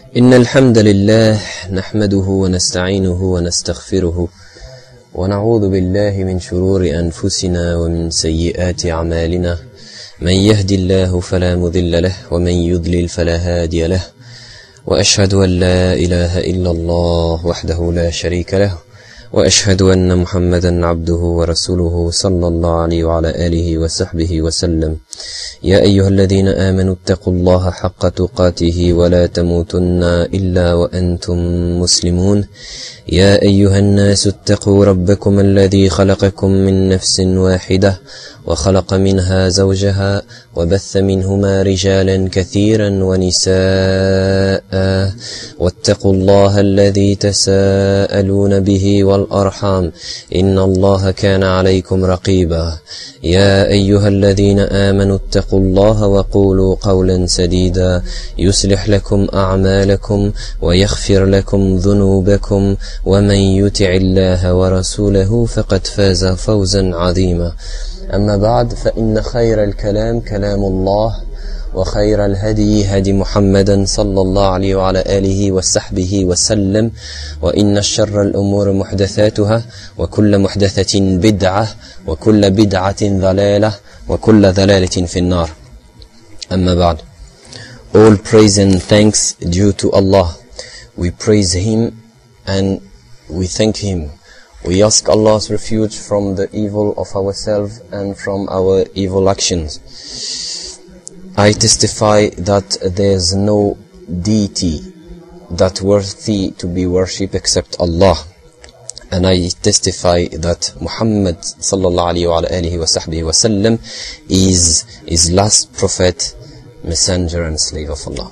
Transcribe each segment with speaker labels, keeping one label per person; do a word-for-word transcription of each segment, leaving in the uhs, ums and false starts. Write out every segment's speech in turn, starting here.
Speaker 1: إن الحمد لله نحمده ونستعينه ونستغفره ونعوذ بالله من شرور أنفسنا ومن سيئات أعمالنا. من يهدي الله فلا مضل له ومن يضلل فلا هادي له، وأشهد أن لا إله إلا الله وحده لا شريك له، وأشهد أن محمدا عبده ورسوله صلى الله عليه وعلى آله وصحبه وسلم. يا أيها الذين آمنوا اتقوا الله حق تقاته ولا تموتن إلا وأنتم مسلمون. يا أيها الناس اتقوا ربكم الذي خلقكم من نفس واحدة وخلق منها زوجها وبث منهما رجالا كثيرا ونساء، واتقوا الله الذي تساءلون به والأرحام إن الله كان عليكم رقيبا. يا أيها الذين آمنوا اتقوا الله وقولوا قولا سديدا يصلح لكم أعمالكم ويغفر لكم ذنوبكم، ومن يطع الله ورسوله فقد فاز فوزا عظيما. أما بعد، فإن خير الكلام كلام الله، وخير الهدي هدي محمد صلى الله عليه وعلى آله وصحبه وسلم، وإن الشر الأمور محدثاتها، وكل محدثة بدعة، وكل بدعة ضلالة، وكل ضلالة في النار. أما بعد. All praise and thanks due to Allah. We praise Him and we thank Him. We ask Allah's refuge from the evil of ourselves and from our evil actions. I testify that there is no deity that worthy to be worshipped except Allah. And I testify that Muhammad sallallahu alayhi wa alihi wa sahbihi wa sallam is his last prophet, messenger and slave of Allah.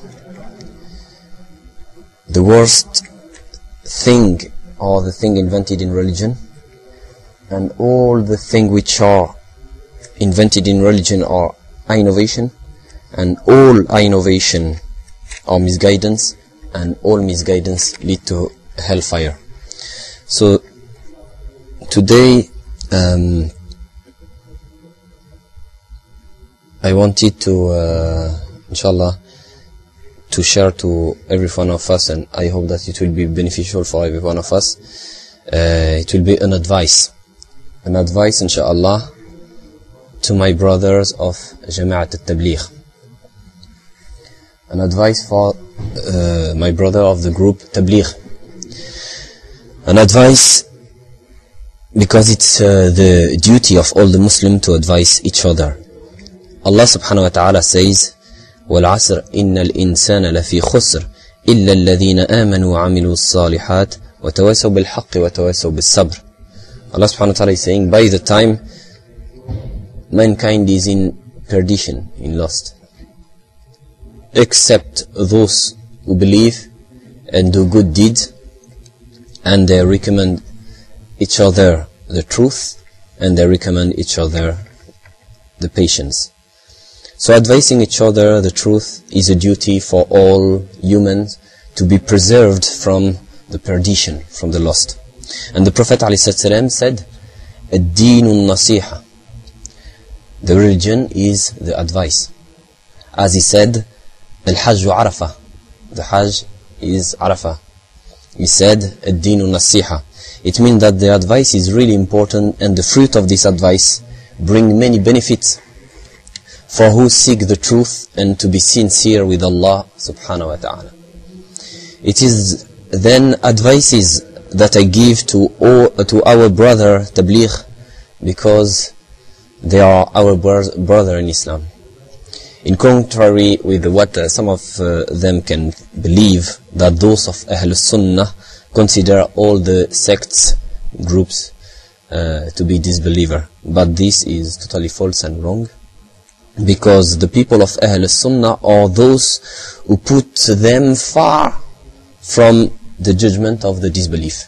Speaker 1: The worst thing or the thing invented in religion, and all the things which are invented in religion are innovation, and all innovation are misguidance, and all misguidance lead to hellfire. So today um, I wanted to uh, inshallah to share to every one of us, and I hope that it will be beneficial for every one of us. Uh, it will be an advice, an advice inshallah to my brothers of Jama'at al-Tabligh, an advice for uh, my brother of the group Tabligh, an advice because it's uh, the duty of all the Muslims to advise each other. Allah subhanahu wa ta'ala says, والعصر إن الإنسان لفي خسر إلا الذين آمنوا وعملوا الصالحات وتواصوا بالحق وتواصوا بالصبر. Allah subhanahu wa ta'ala is saying, by the time mankind is in perdition, in lost, except those who believe and do good deeds, and they recommend each other the truth, and they recommend each other the patience. So advising each other the truth is a duty for all humans to be preserved from the perdition, from the lost. And the Prophet ﷺ said, "Ad-Deen al-Nasiha." The religion is the advice. As he said, "Al-Hajj Arafah." The Hajj is Arafah. He said, "Ad-Deen al-Nasiha." It means that the advice is really important, and the fruit of this advice bring many benefits for who seek the truth and to be sincere with Allah subhanahu wa ta'ala. It is then advices that I give to all, to our brother Tabligh, because they are our bro- brother in Islam. In contrary with what uh, some of uh, them can believe, that those of Ahlul Sunnah consider all the sects, groups uh, to be disbeliever. But this is totally false and wrong. Because the people of Ahl Sunnah are those who put them far from the judgment of the disbelief.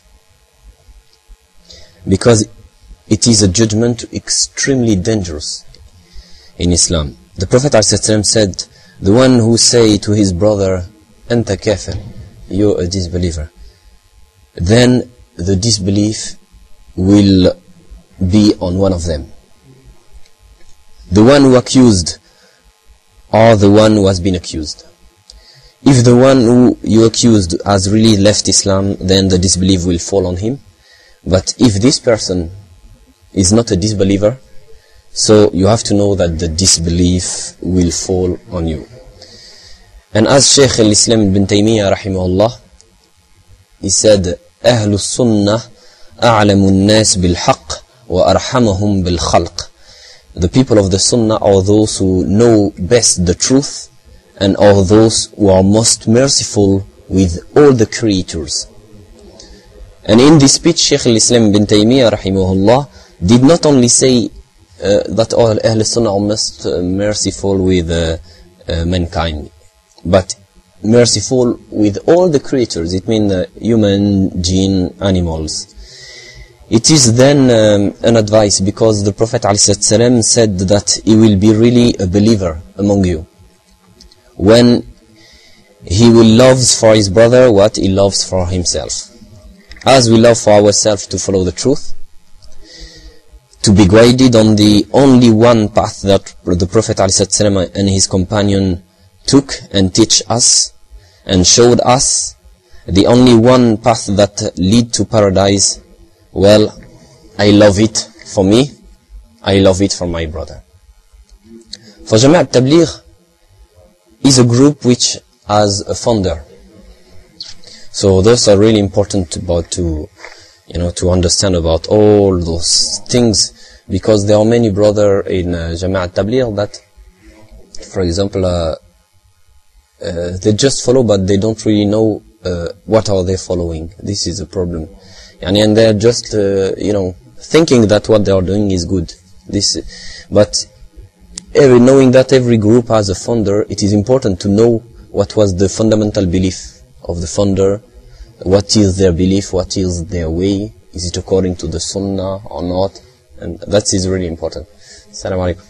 Speaker 1: Because it is a judgment extremely dangerous in Islam. The Prophet ﷺ said, the one who say to his brother, "Anta kafir," you're a disbeliever, then the disbelief will be on one of them. The one who accused or the one who has been accused. if the one who you accused has really left Islam, then the disbelief will fall on him. But if this person is not a disbeliever, so you have to know that the disbelief will fall on you. And as Shaykh al-Islam ibn Taymiyyah rahimahullah, he said, أهل السنة أعلم الناس بالحق وأرحمهم بالخلق. The people of the Sunnah are those who know best the truth and are those who are most merciful with all the creatures. And in this speech, Shaykh al-Islam ibn Taymiyyah rahimahullah did not only say uh, that all Ahl Sunnah are most uh, merciful with uh, uh, mankind, but merciful with all the creatures. It means uh, human, jinn, animals. It is then um, an advice, because the Prophet ﷺ said that he will be really a believer among you when he will love for his brother what he loves for himself. As we love for ourselves to follow the truth, to be guided on the only one path that the Prophet ﷺ and his companion took and teach us and showed us, the only one path that lead to paradise. Well, I love it for me, I love it for my brother. For Jama' al-Tabligh is a group which has a founder. So those are really important about to, you know, to understand about all those things, because there are many brothers in uh, Jama' al-Tabligh that, for example, uh, uh, they just follow, but they don't really know uh, what are they following. This is a problem. And they're just, uh, you know, thinking that what they are doing is good. This, but every, knowing that every group has a founder, it is important to know what was the fundamental belief of the founder, what is their belief, what is their way, is it according to the Sunnah or not, and that is really important. Assalamu alaikum.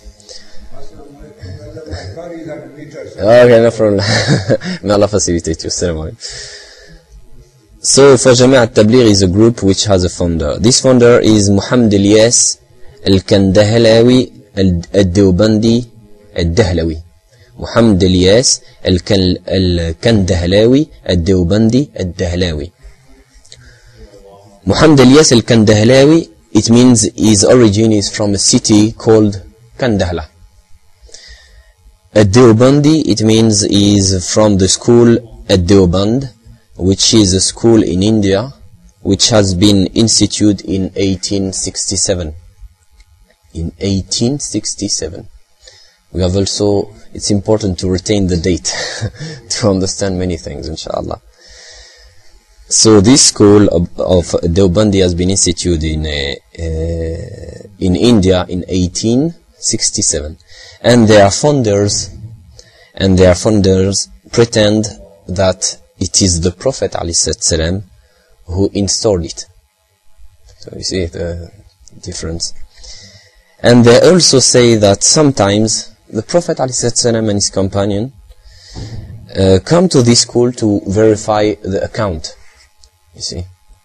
Speaker 1: Okay, no problem. May Allah facilitate you. Assalamu alaikum. So for Jama' al-Tabligh is a group which has a founder. This founder is Muhammad Ilyas al-Kandahlawi al-Dewbandi al-Dahlawi. Muhammad Ilyas al-Kandahlawi al-Dewbandi al-Dahlawi. Muhammad Ilyas al-Kandahlawi, it means his origin is from a city called Kandahla. Al-Dewbandi, it means he is from the school Al-Dewband, which is a school in India, which has been instituted in eighteen sixty-seven. In eighteen sixty-seven. We have also, it's important to retain the date to understand many things, inshallah. So this school of, of Dewbandi has been instituted in, uh, uh, in India in eighteen sixty-seven. And their founders, and their founders pretend that it is the Prophet ﷺ who installed it. So you see the difference. And they also say that sometimes the Prophet ﷺ and his companion uh, come to this school to verify the account. You see.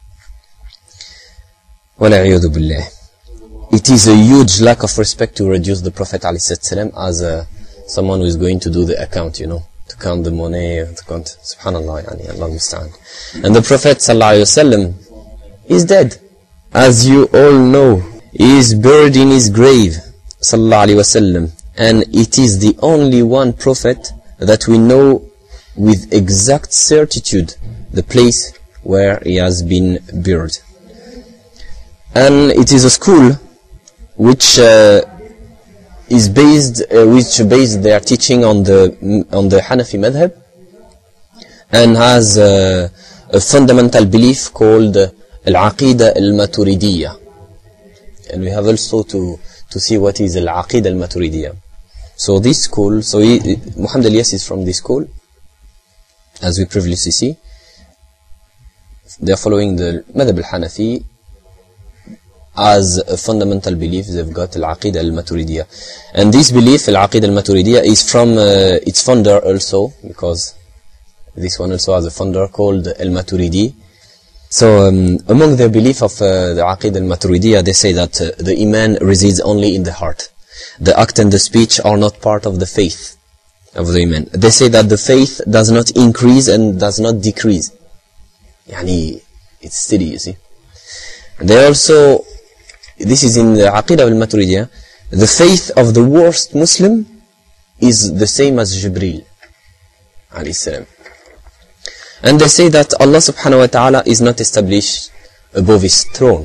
Speaker 1: وَلَعِيُّذُ بِاللَّهِ. It is a huge lack of respect to reduce the Prophet ﷺ as a, someone who is going to do the account, you know. To count the money, to count, subhanallah, yani, Allah musta'an. And the Prophet sallallahu alayhi wasallam is dead. As you all know, he is buried in his grave, sallallahu alayhi wasallam. And it is the only one Prophet that we know with exact certitude the place where he has been buried. And it is a school which uh, is based, uh, which based their teaching on the on the Hanafi madhab, and has uh, a fundamental belief called al-Aqidah al-Maturidiyya. And we have also to to see what is al-Aqidah al-Maturidiyya. So this school, so he, Muhammad Ilyas is from this school, as we previously see. They are following the madhab al-Hanafi. As a fundamental belief, they've got Al-Aqidah Al-Maturidiyya. And this belief, Al-Aqidah Al-Maturidiyya, is from uh, its founder also, because this one also has a founder called Al-Maturidi. So, um, among their belief of uh, the Aqidah Al-Maturidiyya, they say that uh, the Iman resides only in the heart. The act and the speech are not part of the faith. of the iman. They say that the faith does not increase and does not decrease. Yani, it's steady, you see. They also, this is in the Aqidah al-Maturidiyah, the faith of the worst Muslim is the same as Jibreel, alayhi salam. And they say that Allah subhanahu wa ta'ala is not established above his throne.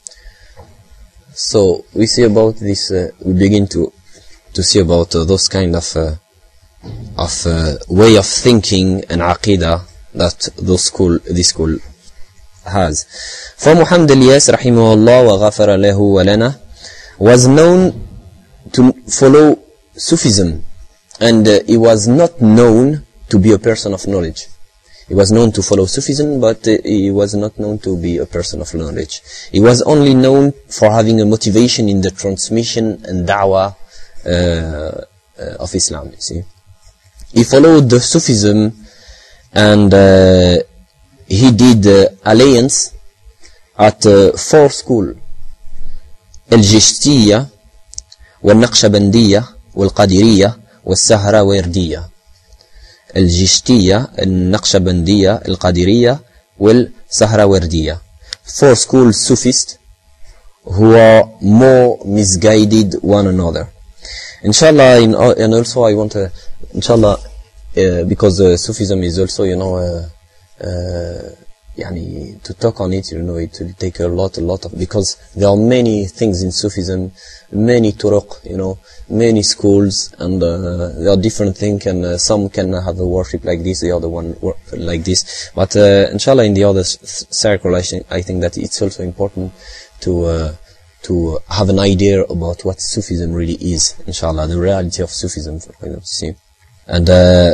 Speaker 1: So we see about this, uh, we begin to to see about uh, those kind of uh, of uh, way of thinking and aqidah that those school, this school has. For Muhammad Ilyas rahimahullah wa ghafara lahu wa lana was known to follow Sufism, and uh, he was not known to be a person of knowledge. He was known to follow Sufism, but uh, he was not known to be a person of knowledge. He was only known for having a motivation in the transmission and da'wah uh, uh, of Islam, you see. He followed the Sufism, and uh, he did uh, alliance at uh, four schools: Al-Jishtiyya, Wal-Naqshbandiyya, Wal-Qadiriyya, Wal-Sahrawardiyya. Al-Jishtiyya, Al-Naqshbandiyya, Al-Qadiriyya, Wal-Sahrawardiyya. Four school Sufist who are more misguided one another. Inshallah, in, uh, and also I want to, inshallah, uh, because uh, Sufism is also, you know, uh, uh, yani, to talk on it, you know, it will take a lot, a lot of, because there are many things in Sufism, many turuq, you know, many schools, and uh, there are different things, and uh, some can have a worship like this, the other one like this. But uh, inshallah, in the other circle, I think, I think that it's also important to uh, to have an idea about what Sufism really is, inshallah, the reality of Sufism, for example, see. And uh,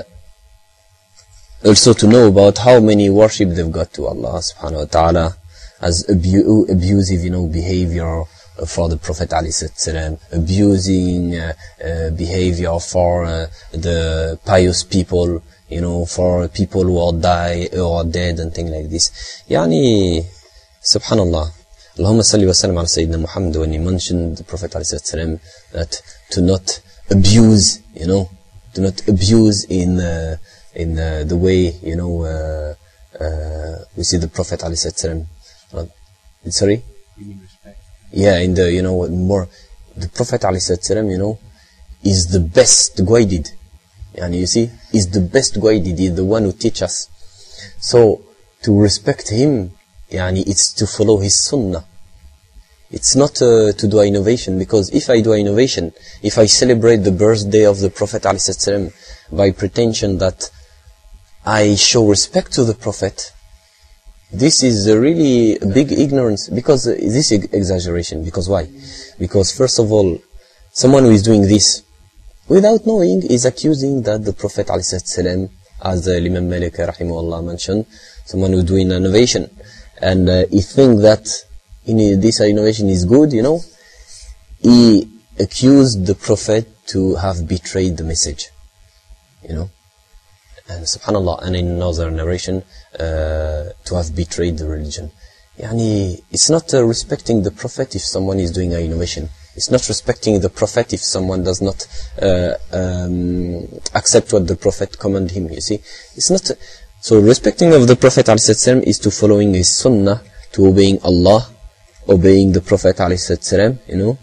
Speaker 1: also to know about how many worship they've got to Allah subhanahu wa ta'ala, as abu abusive, you know, behavior for the Prophet ﷺ, abusing uh, uh, behavior for uh, the pious people, you know, for people who are die or are dead and things like this. Yani, subhanallah. Allahumma salli wa sallam ala Sayyidina Muhammad, when he mentioned the Prophet ﷺ, that to not abuse, you know, to not abuse in uh, in uh, the way, you know, uh, uh, we see the Prophet ﷺ. Uh, sorry? Yeah, in the, you know, more, the Prophet ﷺ, you know, is the best guided. And you see, is the best guided, is the one who teaches us. So, to respect him, yani, it's to follow his sunnah. It's not uh, to do innovation, because if I do innovation, if I celebrate the birthday of the Prophet ﷺ by pretension that I show respect to the Prophet, this is a really big ignorance, because uh, this is exaggeration. Because why? Because first of all, someone who is doing this without knowing is accusing that the Prophet ﷺ, as uh, Imam Malik rahimahullah mentioned, someone who is doing innovation, and uh, he thinks that in uh, this innovation is good, you know, he accused the Prophet to have betrayed the message, you know. And subhanallah, and in another narration, uh, to have betrayed the religion. Yani, it's not uh, respecting the Prophet if someone is doing an innovation. It's not respecting the Prophet if someone does not uh, um, accept what the Prophet commanded him, you see. It's not, uh, so respecting of the Prophet ﷺ is to following his sunnah, to obeying Allah, obeying the Prophet ﷺ, you know.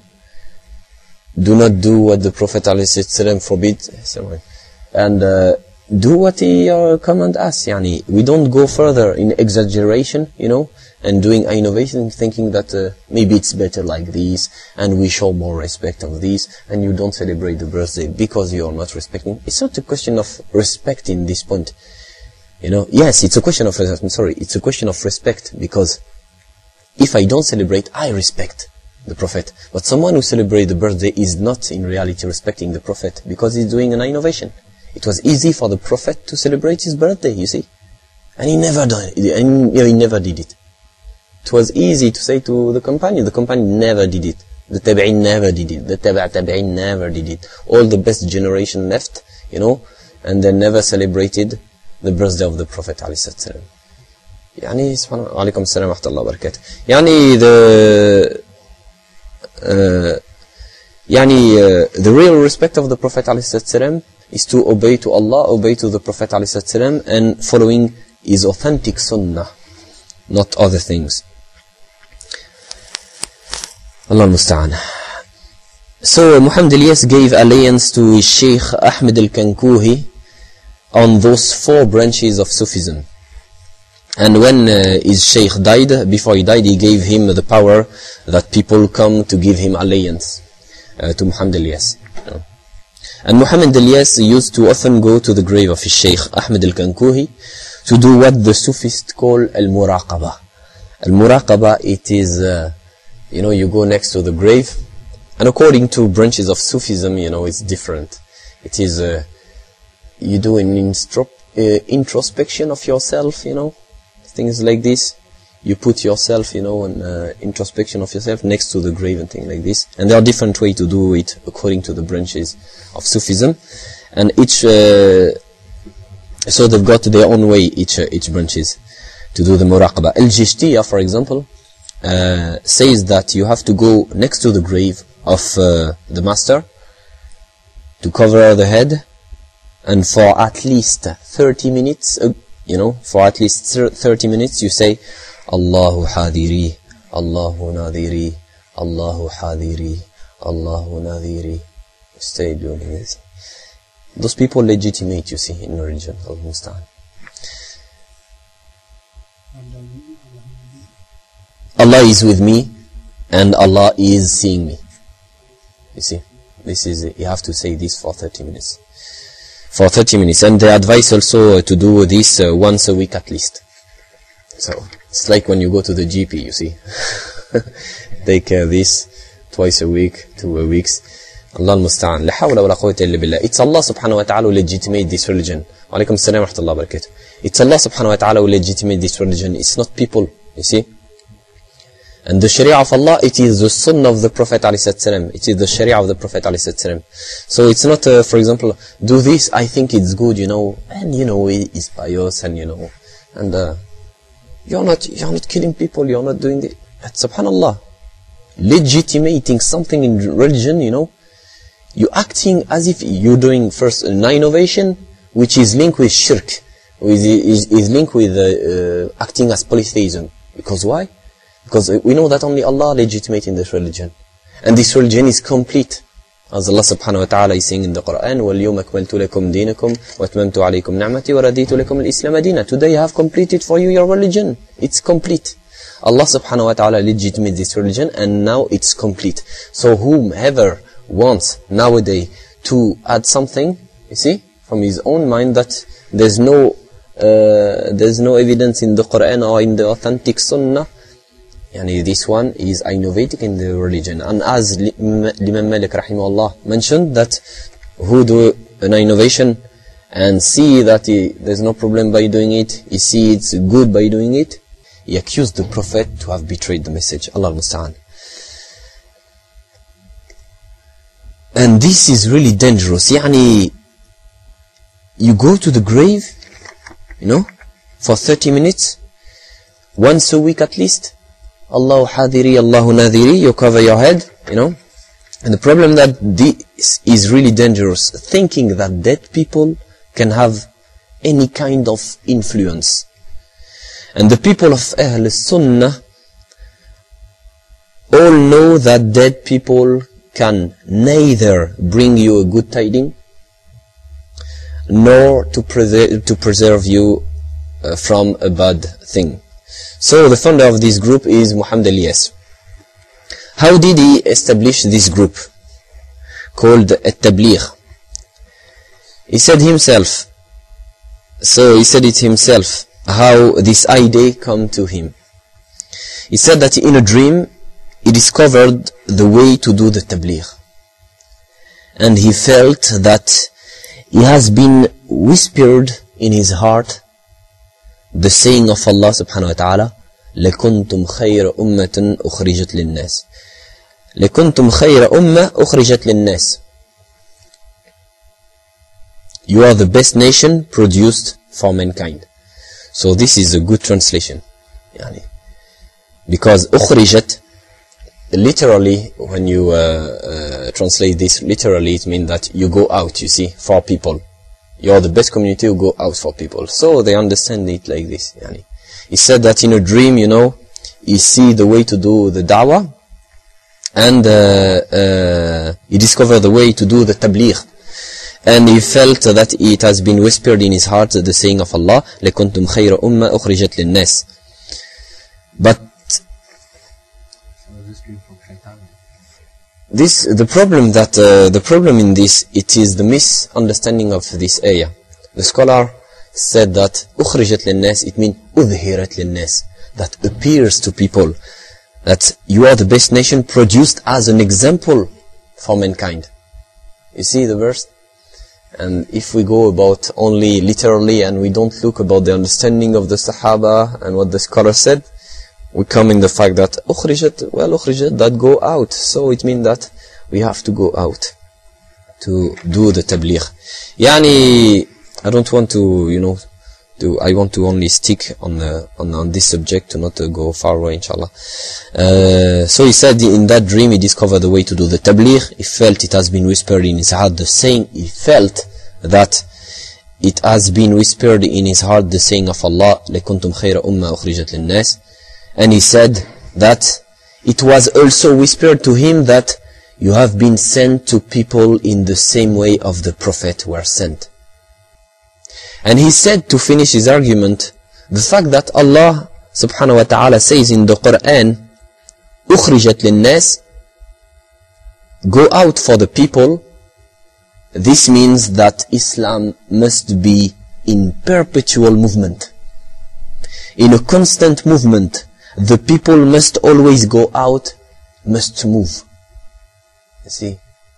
Speaker 1: Do not do what the Prophet ﷺ forbids, and uh, do what he uh, command us. Yani, we don't go further in exaggeration, you know, and doing innovation, thinking that uh, maybe it's better like this, and we show more respect of this, and you don't celebrate the birthday because you are not respecting. It's not a question of respect in this point, you know. Yes, it's a question of I'm sorry, it's a question of respect, because if I don't celebrate, I respect the Prophet. But someone who celebrates the birthday is not in reality respecting the Prophet, because he's doing an innovation. It was easy for the Prophet to celebrate his birthday, you see. And he never done it, and you know, he never did it. It was easy to say to the companion. The companion never did it. The tabi'in never did it. The tabi'a tabi'in never did it. All the best generation left, you know, and they never celebrated the birthday of the Prophet ﷺ. Yani, subhanallah, alaikum salam wa rahmatullahi wa barakatuh. Yani, the, uh, yani, uh, the real respect of the Prophet ﷺ is to obey to Allah, obey to the Prophet ﷺ, and following is authentic sunnah, not other things. Allah al-Musta'an. So Muhammad Ilyas gave alliance to Sheikh Ahmed al-Kankuhi on those four branches of Sufism. And when uh, his Sheikh died, before he died, he gave him the power that people come to give him alliance uh, to Muhammad Ilyas. You know. And Muhammad Ilyas used to often go to the grave of his Sheikh Ahmed al-Kankuhi to do what the Sufists call al-Muraqabah. Al-Muraqabah, it is, uh, you know, you go next to the grave, and according to branches of Sufism, you know, it's different. It is, uh, you do an instro- uh, introspection of yourself, you know, things like this. You put yourself, you know, an uh, introspection of yourself next to the grave and things like this. And there are different ways to do it according to the branches of Sufism. And each, uh, so they've got their own way, each uh, each branches, to do the Muraqabah. Al-Jishtiyah, for example, uh, says that you have to go next to the grave of uh, the master to cover the head, and for at least thirty minutes, uh, you know, for at least thirty minutes you say, Allahu hadiri, Allahu nadiri, Allahu hadiri, Allahu nadiri. Stay doing this. Those people legitimate, you see, in religion. Al-Musta'an. Allah is with me, and Allah is seeing me. You see, this is, you have to say this for thirty minutes. For thirty minutes. And they advise also uh, to do this uh, once a week at least. So, it's like when you go to the G P, you see. Take uh, this twice a week, two a weeks. Allah al-Musta'an. La hawla wa la quwwata illa billah. It's Allah subhanahu wa ta'ala who legitimate this religion. Wa alaikum assalam wa rahmatullahi wa barakatuh. It's Allah subhanahu wa ta'ala who legitimate this religion. It's not people, you see. And the Sharia of Allah, it is the Sunnah of the Prophet ﷺ. It is the Sharia of the Prophet ﷺ. So it's not, uh, for example, do this, I think it's good, you know, and you know, it's pious, and you know, and uh, you're not, you're not killing people, you're not doing it. Subhanallah. Legitimating something in religion, you know, you're acting as if you're doing first an innovation, which is linked with shirk, which is, is linked with uh, uh, acting as polytheism. Because why? Because we know that only Allah legitimating this religion. And this religion is complete. As Allah subhanahu wa ta'ala is saying in the Quran, وَالْيَوْمَ أَكْمَلْتُ لَكُمْ دِينَكُمْ وَأَتْمَمْتُ عَلَيْكُمْ نِعْمَتِي وَرَضِيتُ لَكُمُ الْإِسْلَامَ دِينًا. Today I have completed for you your religion. It's complete. Allah subhanahu wa ta'ala legitimates this religion, and now it's complete. So whomever wants nowadays to add something, you see, from his own mind, that there's no, uh, there's no evidence in the Quran or in the authentic Sunnah, yani this one is innovating in the religion. And as Imam Malik rahimahullah mentioned, that who do an innovation and see that he, there's no problem by doing it, he see it's good by doing it, he accused the Prophet to have betrayed the message. Allah al-Musta'an. And this is really dangerous. Yani, you go to the grave, you know, for thirty minutes, once a week at least, Allahu hadiri, Allahu nadiri, you cover your head, you know. And the problem that this is really dangerous, thinking that dead people can have any kind of influence. And the people of Ahl Sunnah all know that dead people can neither bring you a good tiding, nor to preserve, to preserve you uh, from a bad thing. So the founder of this group is Muhammad Ilyas. How did he establish this group called At-Tabligh? He said himself, so he said it himself, how this idea came to him. He said that in a dream, he discovered the way to do the Tabligh. And he felt that he has been whispered in his heart the saying of Allah subhanahu wa ta'ala, لَكُنْتُمْ خَيْرَ أُمَّةٍ أُخْرِجَتْ لِلنَّاسِ لَكُنْتُمْ خَيْرَ أُمَّةٍ أُخْرِجَتْ لِلنَّاسِ. You are the best nation produced for mankind. So this is a good translation. Yani, because أُخْرِجَتْ, literally, when you uh, uh, translate this literally, it means that you go out, you see, for people. You are the best community who go out for people. So they understand it like this. Yani. He said that in a dream, you know, he see the way to do the da'wah, and uh, uh, he discovered the way to do the tabligh. And he felt that it has been whispered in his heart, the saying of Allah, لَكُنْتُمْ خَيْرَ أُمَّةٍ أُخْرِجَتْ لِلنَّاسِ. But this, the problem that, uh, the problem in this, it is the misunderstanding of this ayah. The scholar said that أُخْرِجَتْ لِلنَّاسِ, it means أُظْهِرَتْ لِلنَّاسِ, that appears to people, that you are the best nation produced as an example for mankind. You see the verse? And if we go about only literally and we don't look about the understanding of the Sahaba and what the scholar said, we come in the fact that أخرجت, well أخرجت, that go out. So it means that we have to go out to do the tabligh. Yani, I don't want to, you know, to, I want to only stick on, the, on, on this subject, to not uh, go far away, inshallah. Uh, so he said in that dream he discovered the way to do the tabligh. He felt it has been whispered in his heart, the saying, he felt that it has been whispered in his heart, the saying of Allah, لَكُنْتُمْ خَيْرَ أُمَّةٍ أُخْرِجَتْ لِلنَّاسِ. And he said that it was also whispered to him that you have been sent to people in the same way of the Prophet were sent. And he said, to finish his argument, the fact that Allah subhanahu wa ta'ala says in the Quran, أُخْرِجَتْ لِلنَّاسِ, go out for the people, this means that Islam must be in perpetual movement. In a constant movement, the people must always go out, must move. You see?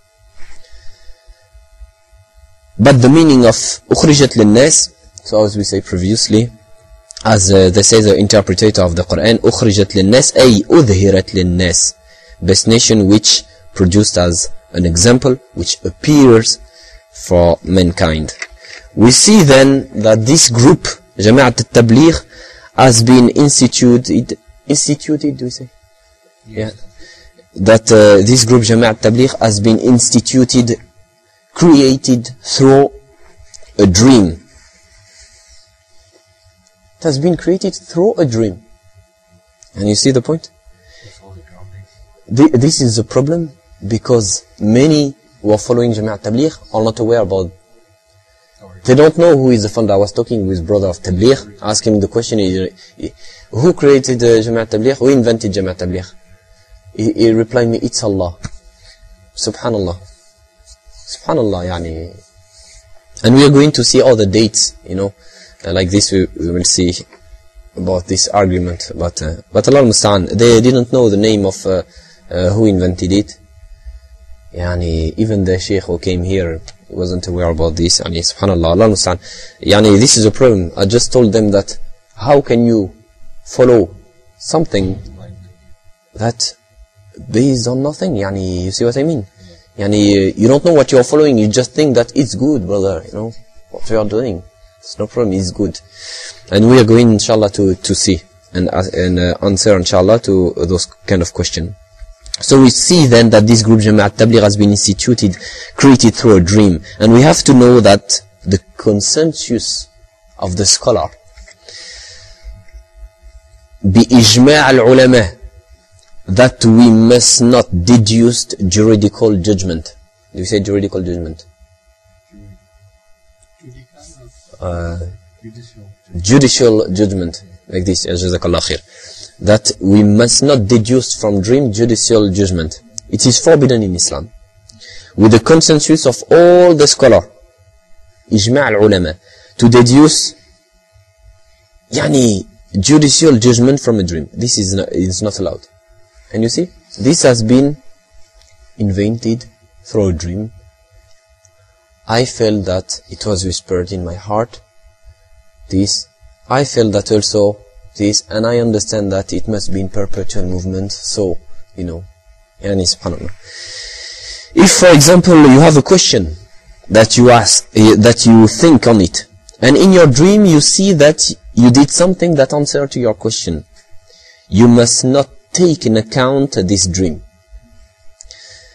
Speaker 1: But the meaning of أُخْرِجَتْ لِلنَّاسِ, so as we say previously, as uh, they say the interpreter of the Quran, أُخْرِجَتْ لِلنَّاسِ أي أُظْهِرَتْ لِلنَّاسِ, best nation which produced as an example, which appears for mankind. We see then that this group, Jama'at al-Tabligh, has been instituted, instituted, do we say? Yes. Yeah. That uh, this group, Jama'at al-Tabligh, has been instituted, created through a dream. It has been created through a dream. And you see the point? This is the problem, because many who are following Jama'at Tabligh are not aware about. They don't know who is the founder. I was talking with brother of Tabligh, asking the question, who created uh, Jama'at Tabligh? Who invented Jama'at Tabligh? He, he replied me, it's Allah. Subhanallah. Subhanallah, yani. And we are going to see all the dates, you know, uh, like this we, we will see about this argument. But uh, but Allah Musta'an, they didn't know the name of uh, uh, who invented it. Yani, even the Sheikh who came here wasn't aware about this. Yani, Subhanallah, Allah Musta'an. Yani, this is a problem. I just told them that, how can you follow something that based on nothing? Yani, you see what I mean? Yani, you don't know what you are following, you just think that it's good, brother, you know, what you are doing. It's no problem, it's good. And we are going, inshallah, to, to see and, uh, and uh, answer, inshallah, to uh, those kind of questions. So we see then that this group, Jama'at Tabligh, has been instituted, created through a dream. And we have to know that the consensus of the scholar, bi-ijma' al-ulama, that we must not deduce juridical judgment. Do you say juridical judgment? Uh, judicial judgment. Like this, jazakallah khair. That we must not deduce from dream judicial judgment. It is forbidden in Islam. With the consensus of all the scholar, ijma' al-ulama, to deduce yani, judicial judgment from a dream. This is not, is not allowed. And you see, this has been invented through a dream. I felt that it was whispered in my heart, this. I felt that also, this, and I understand that it must be in perpetual movement, so, you know, yani subhanallah. If, for example, you have a question that you ask, uh, that you think on it, and in your dream you see that you did something that answered to your question, you must not take in account this dream.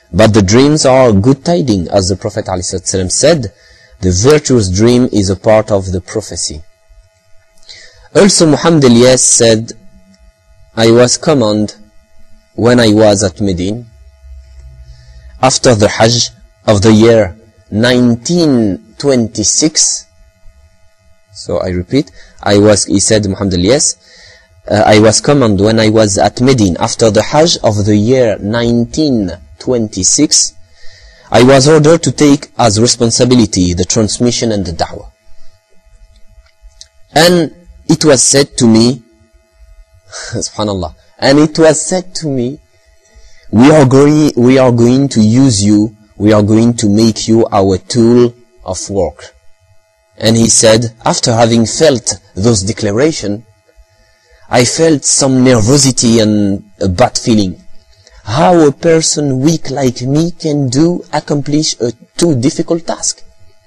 Speaker 1: But the dreams are good tidings, as the Prophet ﷺ said, the virtuous dream is a part of the prophecy. Also Muhammad Ilyas said, I was commanded when I was at Medina, after the Hajj of the year nineteen twenty-six. So I repeat, I was, he said, Muhammad Ilyas, uh, I was commanded when I was at Medina, after the Hajj of the year nineteen twenty-six, I was ordered to take as responsibility the transmission and the da'wah. And it was said to me, subhanallah, and it was said to me, we are going, we are going to use you, we are going to make you our tool of work. And he said, after having felt those declarations, I felt some nervosity and a bad feeling. How a person weak like me can do, accomplish a too difficult task?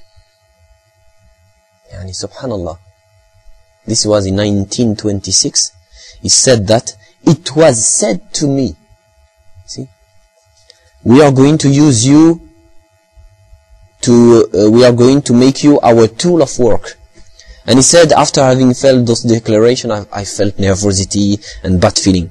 Speaker 1: Yani subhanallah. This was in nineteen twenty-six. He said that, it was said to me, see, we are going to use you to, uh, we are going to make you our tool of work. And he said, after having felt those declarations, I, I felt nervosity and bad feeling.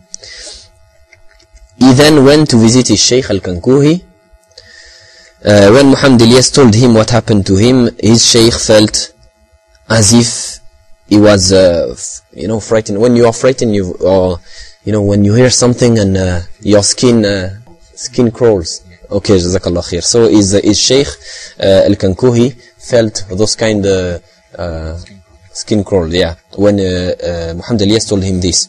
Speaker 1: He then went to visit his Shaykh al-Kankuhi. Uh, when Muhammad Ilyas told him what happened to him, his Shaykh felt as if he was, uh, you know, frightened. When you are frightened, you, or, you know, when you hear something and uh, your skin, uh, skin crawls. Okay, Jazakallah khair. So his, uh, his Shaykh uh, al-Kankuhi felt those kind of uh, skin crawl, yeah, when uh, uh, Muhammad Ilyas told him this.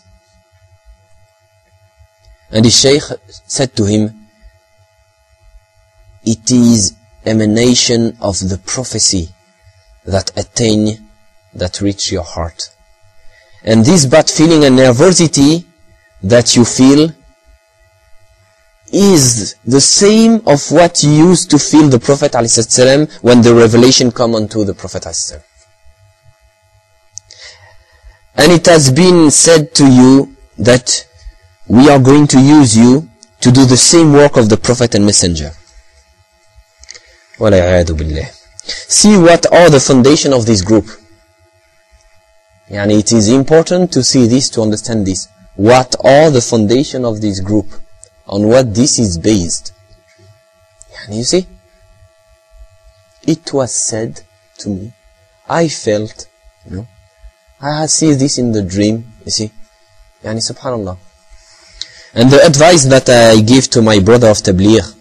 Speaker 1: And his Shaykh said to him, it is emanation of the prophecy that attain, that reach your heart. And this bad feeling and nervosity that you feel is the same of what you used to feel the Prophet ﷺ when the revelation come unto the Prophet ﷺ. And it has been said to you that we are going to use you to do the same work of the Prophet and Messenger. وَلَعَيَادُ بِاللَّهِ. See what are the foundation of this group. And it is important to see this, to understand this. What are the foundation of this group? On what this is based. And you see, it was said to me, I felt, you know, I see this in the dream, you see. Yani subhanallah. And the advice that I give to my brother of Tabligh,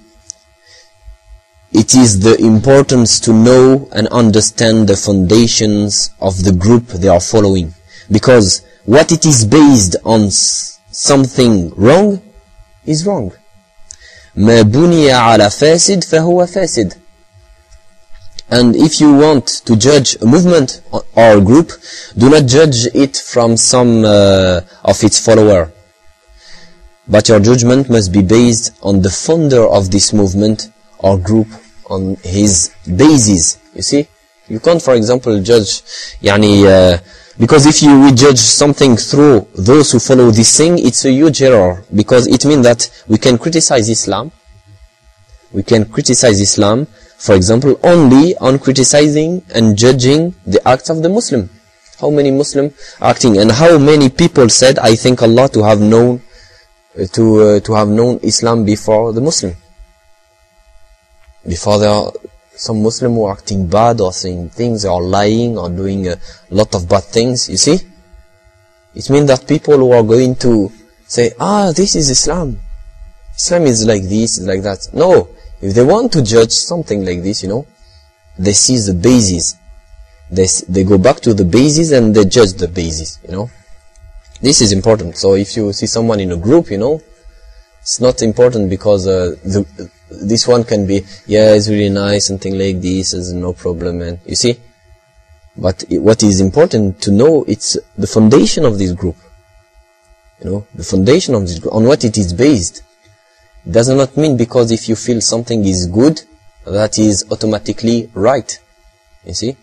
Speaker 1: it is the importance to know and understand the foundations of the group they are following. Because what it is based on something wrong is wrong. ما بني على فاسد فهو فاسد. And if you want to judge a movement or a group, do not judge it from some uh, of its followers. But your judgment must be based on the founder of this movement or group, on his basis. You see, you can't, for example, judge, yani, uh, because if you will judge something through those who follow this thing, it's a huge error, because it means that we can criticize Islam. We can criticize Islam, for example, only on criticizing and judging the acts of the Muslim. How many Muslim acting, and how many people said, I thank Allah to have known to uh, to have known Islam before the Muslim. Before there are some Muslim who are acting bad or saying things or lying or doing a lot of bad things, you see? It means that people who are going to say, ah, this is Islam. Islam is like this, is like that. No, if they want to judge something like this, you know, they see the basis. They, they go back to the basis and they judge the basis, you know. This is important. So if you see someone in a group, you know, it's not important because uh, the, this one can be, yeah, it's really nice, something like this, is no problem, and you see. But it, what is important to know, it's the foundation of this group. You know, the foundation of this group, on what it is based. It does not mean because if you feel something is good, that is automatically right. You see.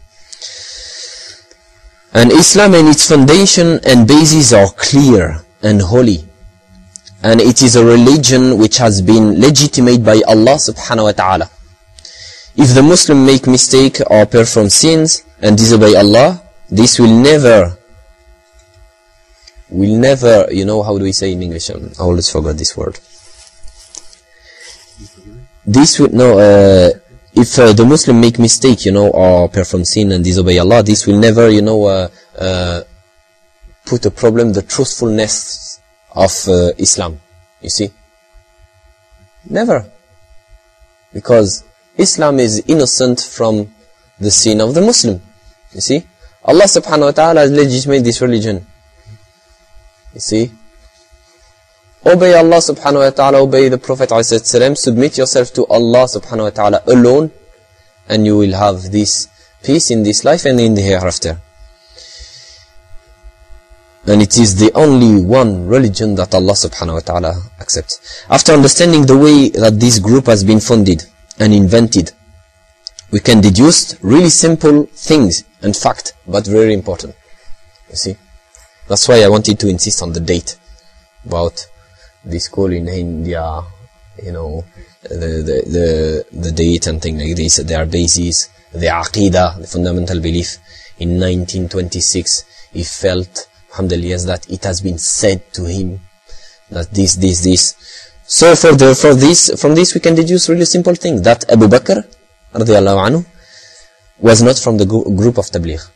Speaker 1: And Islam and its foundation and basis are clear and holy. and it is a religion which has been legitimate by Allah subhanahu wa ta'ala. If the Muslim make mistake or perform sins and disobey Allah, this will never, will never, you know, how do we say in English? I always forgot this word. This will, no, uh, if uh, the Muslim make mistake, you know, or perform sin and disobey Allah, this will never, you know, uh, uh, put a problem, the truthfulness of uh, Islam, you see. Never. Because Islam is innocent from the sin of the Muslim, you see. Allah subhanahu wa ta'ala has legitimated this religion, you see. Obey Allah subhanahu wa ta'ala, obey the Prophet alayhi salam, submit yourself to Allah subhanahu wa ta'ala alone, and you will have this peace in this life and in the hereafter. And it is the only one religion that Allah subhanahu wa ta'ala accepts. After understanding the way that this group has been founded and invented, we can deduce really simple things and fact, but very important. You see? That's why I wanted to insist on the date about the school in India, you know, the, the, the, the date and things like this, their basis, the aqidah, the fundamental belief. In nineteen twenty-six, he felt, alhamdulillah, that it has been said to him that this, this, this. So for the, for this, from this we can deduce really simple thing, that Abu Bakr, radiyallahu anhu, was not from the group of Tabligh.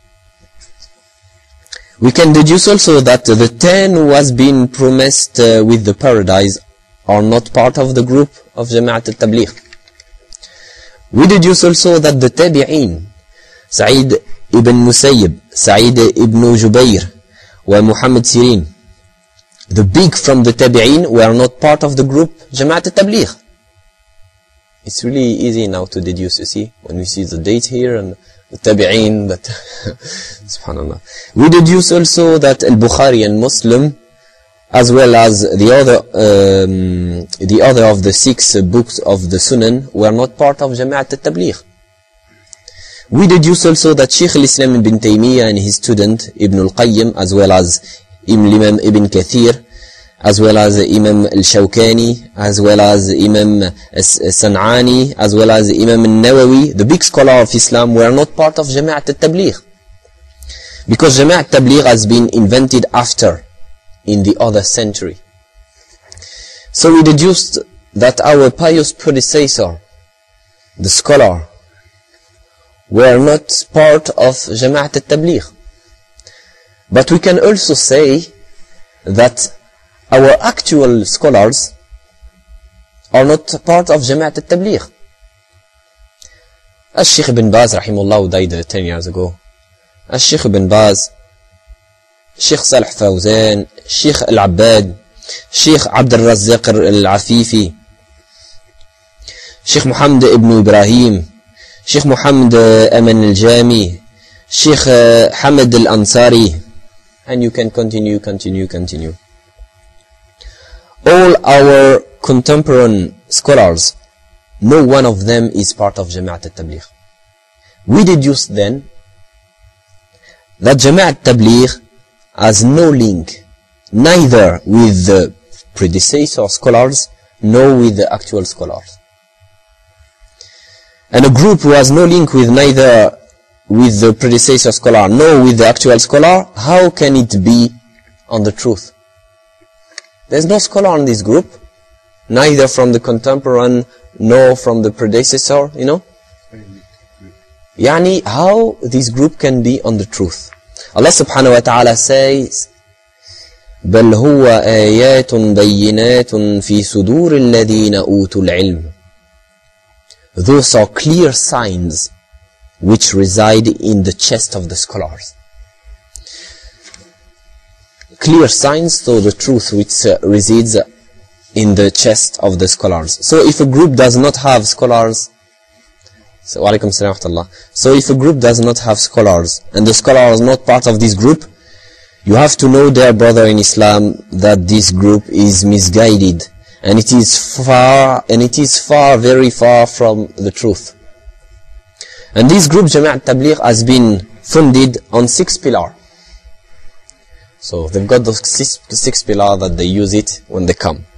Speaker 1: We can deduce also that the ten who has been promised uh, with the paradise are not part of the group of Jama'at al-Tabligh. We deduce also that the Tabi'een, Sa'id ibn Musayyib, Sa'id ibn Jubayr, wa Muhammad Sirin, the big from the Tabi'een were not part of the group Jama'at al-Tabligh. It's really easy now to deduce, you see, when we see the date here and the Tabi'een, that subhanallah. We deduce also that Al-Bukhari and Muslim, as well as the other um, the other of the six uh, books of the Sunan, were not part of Jama'at al-Tabligh. We deduce also that Shaykh al-Islam ibn Taymiyyah and his student Ibn al-Qayyim, as well as Imam Ibn Kathir, as well as Imam al-Shawkani, as well as Imam al-San'ani, as well as Imam al-Nawawi, the big scholar of Islam, were not part of Jama'at al-Tabligh. Because Jama'at al-Tabligh has been invented after, in the other century. So we deduced that our pious predecessor, the scholar, were not part of Jama'at al-Tabligh. But we can also say that our actual scholars are not part of Jama'at al-Tabligh. As Sheikh ibn Baz, rahimahullah, died uh, ten years ago. As Sheikh ibn Baz, Sheikh Salih Fawzan, Sheikh Al-Abbad, Sheikh Abd al-Razzaq al-Afifi, Sheikh Muhammad ibn Ibrahim, Sheikh Muhammad uh, Aman al-Jami, Sheikh uh, Hamad al-Ansari, and you can continue, continue, continue. All our contemporary scholars, no one of them is part of Jama'at al-Tabligh. We deduce then that Jama'at al-Tabligh has no link, neither with the predecessor scholars, nor with the actual scholars. And a group who has no link with neither with the predecessor scholar, nor with the actual scholar, how can it be on the truth? There's no scholar in this group, neither from the contemporary nor from the predecessor, you know. Yani, how this group can be on the truth? Allah subhanahu wa ta'ala says, بَلْ هُوَ آيَاتٌ بَيِّنَاتٌ فِي صُدُورِ الَّذِينَ أُوتُوا الْعِلْمِ. Those are clear signs which reside in the chest of the scholars. Clear signs, so the truth which uh, resides in the chest of the scholars. So if a group does not have scholars, so, alaikum salam wa rahmatullah. So if a group does not have scholars, and the scholar is not part of this group, you have to know, dear brother in Islam, that this group is misguided, and it is far, and it is far, very far from the truth. And this group, Jama'at al-Tabligh, has been founded on six pillars. So they've got those six, six pillars that they use it when they come.